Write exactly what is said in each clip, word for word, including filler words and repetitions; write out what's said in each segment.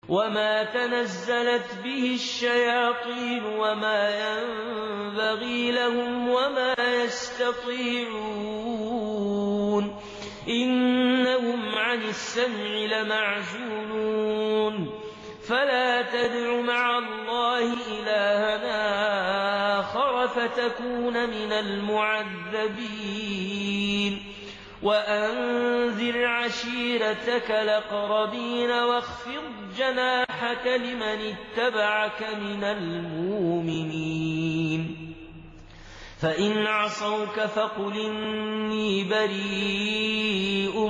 وما تنزلت به الشياطين وما ينبغي لهم وما يستطيعون إنهم عن السمع لمعزولون فلا تدع مع الله إلها آخر فتكون من المعذبين وأنذر عشيرتك الأقربين واخفض جناحك لمن اتبعك من المؤمنين فإن عصوك فقل إني بريء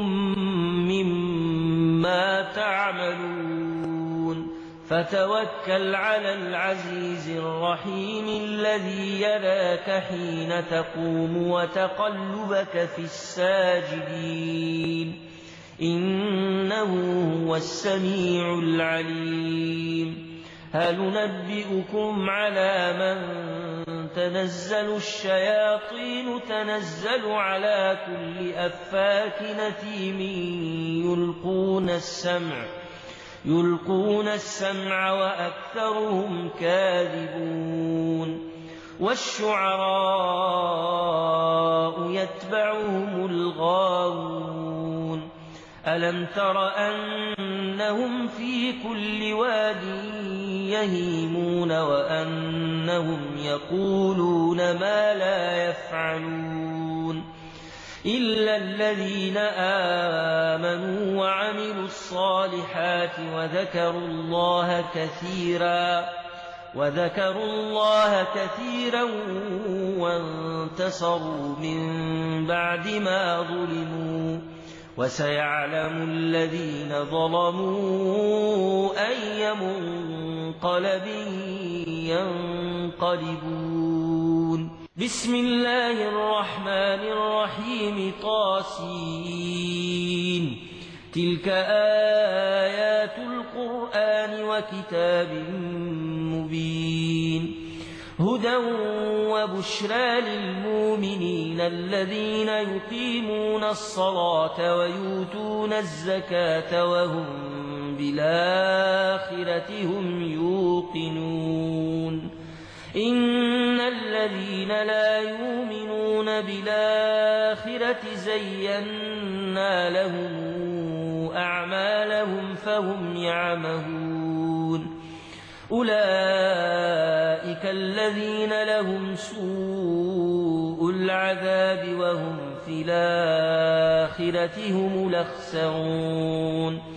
مما تعملون فتوكل على العزيز الرحيم الذي يراك حين تقوم وتقلبك في الساجدين إنه هو السميع العليم هل ننبئكم على من تنزل الشياطين تنزل على كل أفاك أثيم يلقون السمع يلقون السمع وأكثرهم كاذبون والشعراء يتبعهم الغاوون ألم تر أنهم في كل واد يهيمون وأنهم يقولون ما لا يفعلون إلا الذين آمنوا وعملوا الصالحات وذكروا الله كثيرا وذكروا الله كثيرا وانتصروا من بعد ما ظلموا وسيعلم الذين ظلموا أي منقلب ينقلبون بسم الله الرحمن الرحيم طاسين تلك آيات القرآن وكتاب مبين هدى وبشرى للمؤمنين الذين يقيمون الصلاة ويؤتون الزكاة وهم بالآخرة هم يوقنون إن الذين لا يؤمنون بالآخرة زينا لهم أعمالهم فهم يعمهون أولئك الذين لهم سوء العذاب وهم في الآخرة هم الأخسرون